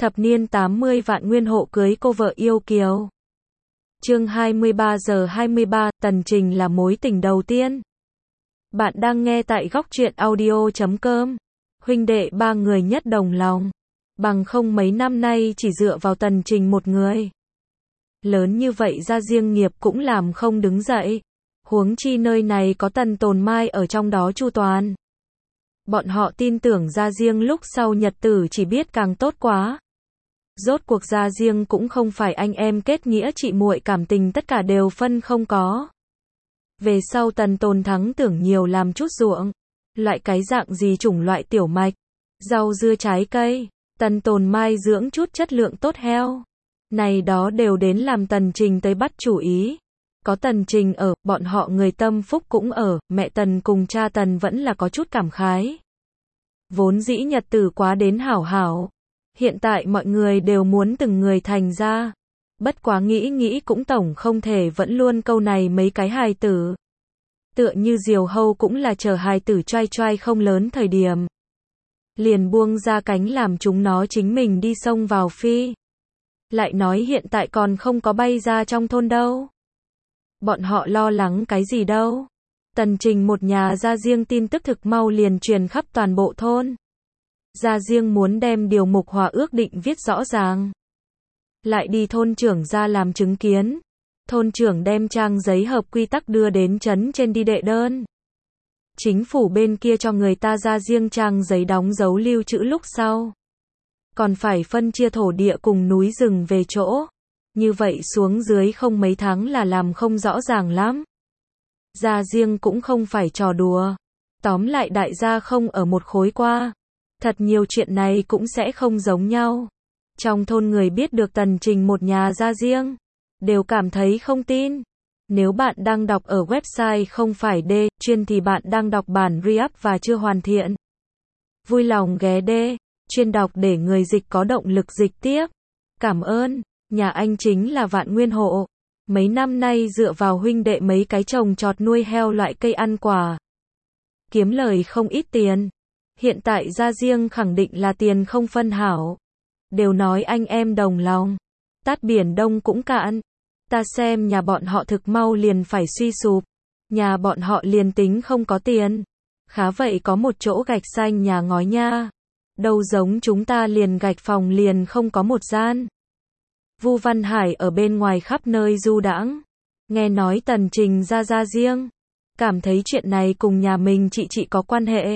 Thập niên 80 Vạn Nguyên hộ cưới cô vợ yêu kiều. Chương 23 giờ 23, Tần Trình là mối tình đầu tiên. Bạn đang nghe tại góc truyện audio.com. Huynh đệ ba người nhất đồng lòng. Bằng không mấy năm nay chỉ dựa vào Tần Trình một người. Lớn như vậy ra riêng nghiệp cũng làm không đứng dậy. Huống chi nơi này có Tần Tồn Mai ở trong đó chu toàn. Bọn họ tin tưởng ra riêng lúc sau nhật tử chỉ biết càng tốt quá. Rốt cuộc ra riêng cũng không phải anh em kết nghĩa chị muội, cảm tình tất cả đều phân không có. Về sau Tần Tồn Thắng tưởng nhiều làm chút ruộng. Loại cái dạng gì chủng loại tiểu mạch, rau dưa trái cây, Tần Tồn Mai dưỡng chút chất lượng tốt heo. Này đó đều đến làm Tần Trình tới bắt chủ ý. Có Tần Trình ở, bọn họ người tâm phúc cũng ở, mẹ Tần cùng cha Tần vẫn là có chút cảm khái. Vốn dĩ nhật tử quá đến hảo hảo. Hiện tại mọi người đều muốn từng người thành ra. Bất quá nghĩ cũng tổng không thể vẫn luôn câu này mấy cái hài tử. Tựa như diều hâu cũng là chờ hài tử choai không lớn thời điểm. Liền buông ra cánh làm chúng nó chính mình đi sông vào phi. Lại nói hiện tại còn không có bay ra trong thôn đâu. Bọn họ lo lắng cái gì đâu. Tần Trình một nhà ra riêng tin tức thực mau liền truyền khắp toàn bộ thôn. Ra riêng muốn đem điều mục hòa ước định viết rõ ràng. Lại đi thôn trưởng ra làm chứng kiến. Thôn trưởng đem trang giấy hợp quy tắc đưa đến trấn trên đi đệ đơn. Chính phủ bên kia cho người ta ra riêng trang giấy đóng dấu lưu trữ lúc sau. Còn phải phân chia thổ địa cùng núi rừng về chỗ. Như vậy xuống dưới không mấy tháng là làm không rõ ràng lắm. Ra riêng cũng không phải trò đùa. Tóm lại đại gia không ở một khối qua. Thật nhiều chuyện này cũng sẽ không giống nhau. Trong thôn người biết được Tần Trình một nhà ra riêng, đều cảm thấy không tin. Nếu bạn đang đọc ở website không phải D, chuyên thì bạn đang đọc bản re-up và chưa hoàn thiện. Vui lòng ghé D, chuyên đọc để người dịch có động lực dịch tiếp. Cảm ơn, nhà anh chính là Vạn Nguyên hộ. Mấy năm nay dựa vào huynh đệ mấy cái trồng trọt nuôi heo loại cây ăn quả. Kiếm lời không ít tiền. Hiện tại ra riêng khẳng định là tiền không phân hảo. Đều nói anh em đồng lòng. Tát biển Đông cũng cạn. Ta xem nhà bọn họ thực mau liền phải suy sụp. Nhà bọn họ liền tính không có tiền. Khá vậy có một chỗ gạch xanh nhà ngói nha. Đâu giống chúng ta liền gạch phòng liền không có một gian. Vu Văn Hải ở bên ngoài khắp nơi du đãng. Nghe nói Tần Trình ra riêng. Cảm thấy chuyện này cùng nhà mình chị có quan hệ.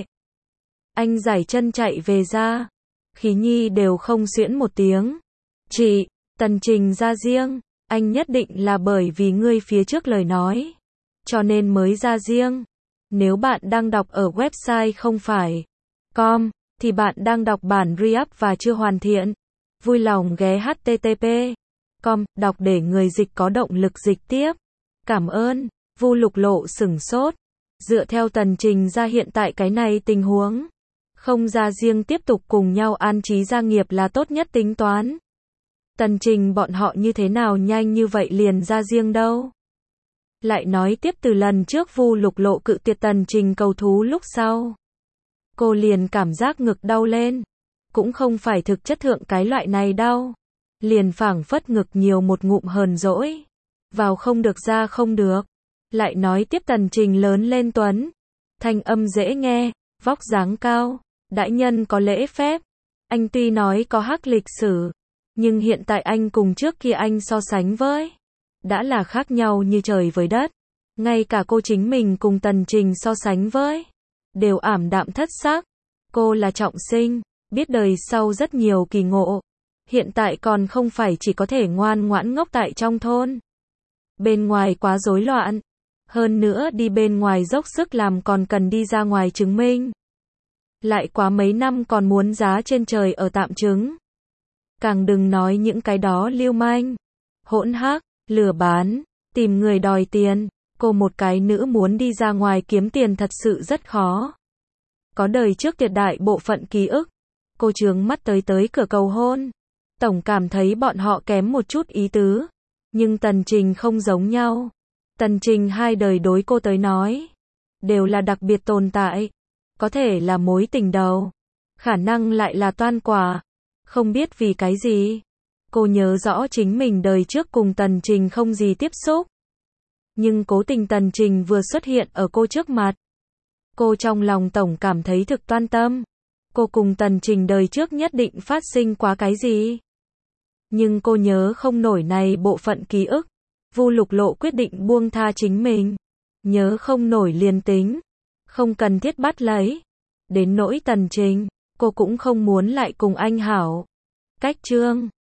Anh giải chân chạy về ra. Khí nhi đều không xuyễn một tiếng. Chị, Tần Trình ra riêng. Anh nhất định là bởi vì ngươi phía trước lời nói. Cho nên mới ra riêng. Nếu bạn đang đọc ở website không phải com, thì bạn đang đọc bản re-up và chưa hoàn thiện. Vui lòng ghé http com, đọc để người dịch có động lực dịch tiếp. Cảm ơn. Vu Lục Lộ sửng sốt. Dựa theo Tần Trình ra hiện tại cái này tình huống. Không ra riêng tiếp tục cùng nhau an trí gia nghiệp là tốt nhất tính toán. Tần Trình bọn họ như thế nào nhanh như vậy liền ra riêng đâu. Lại nói tiếp từ lần trước Vu Lục Lộ cự tuyệt Tần Trình cầu thú lúc sau. Cô liền cảm giác ngực đau lên. Cũng không phải thực chất thượng cái loại này đau. Liền phảng phất ngực nhiều một ngụm hờn dỗi. Vào không được ra không được. Lại nói tiếp Tần Trình lớn lên tuấn. Thanh âm dễ nghe, vóc dáng cao. Đại nhân có lễ phép. Anh tuy nói có hắc lịch sử. Nhưng hiện tại anh cùng trước kia anh so sánh với. Đã là khác nhau như trời với đất. Ngay cả cô chính mình cùng Tần Trình so sánh với. Đều ảm đạm thất sắc. Cô là trọng sinh. Biết đời sau rất nhiều kỳ ngộ. Hiện tại còn không phải chỉ có thể ngoan ngoãn ngốc tại trong thôn. Bên ngoài quá rối loạn. Hơn nữa đi bên ngoài dốc sức làm còn cần đi ra ngoài chứng minh. Lại quá mấy năm còn muốn giá trên trời ở tạm chứng. Càng đừng nói những cái đó lưu manh, hỗn hắc, lừa bán, tìm người đòi tiền. Cô một cái nữ muốn đi ra ngoài kiếm tiền thật sự rất khó. Có đời trước tuyệt đại bộ phận ký ức. Cô trướng mắt tới cửa cầu hôn. Tổng cảm thấy bọn họ kém một chút ý tứ. Nhưng Tần Trình không giống nhau. Tần Trình hai đời đối cô tới nói. Đều là đặc biệt tồn tại. Có thể là mối tình đầu. Khả năng lại là toan quả. Không biết vì cái gì. Cô nhớ rõ chính mình đời trước cùng Tần Trình không gì tiếp xúc. Nhưng cố tình Tần Trình vừa xuất hiện ở cô trước mặt. Cô trong lòng tổng cảm thấy thực toan tâm. Cô cùng Tần Trình đời trước nhất định phát sinh quá cái gì. Nhưng cô nhớ không nổi này bộ phận ký ức. Vu Lục Lộ quyết định buông tha chính mình. Nhớ không nổi liền tính. Không cần thiết bắt lấy. Đến nỗi Tần Trình, cô cũng không muốn lại cùng anh hảo. Cách chương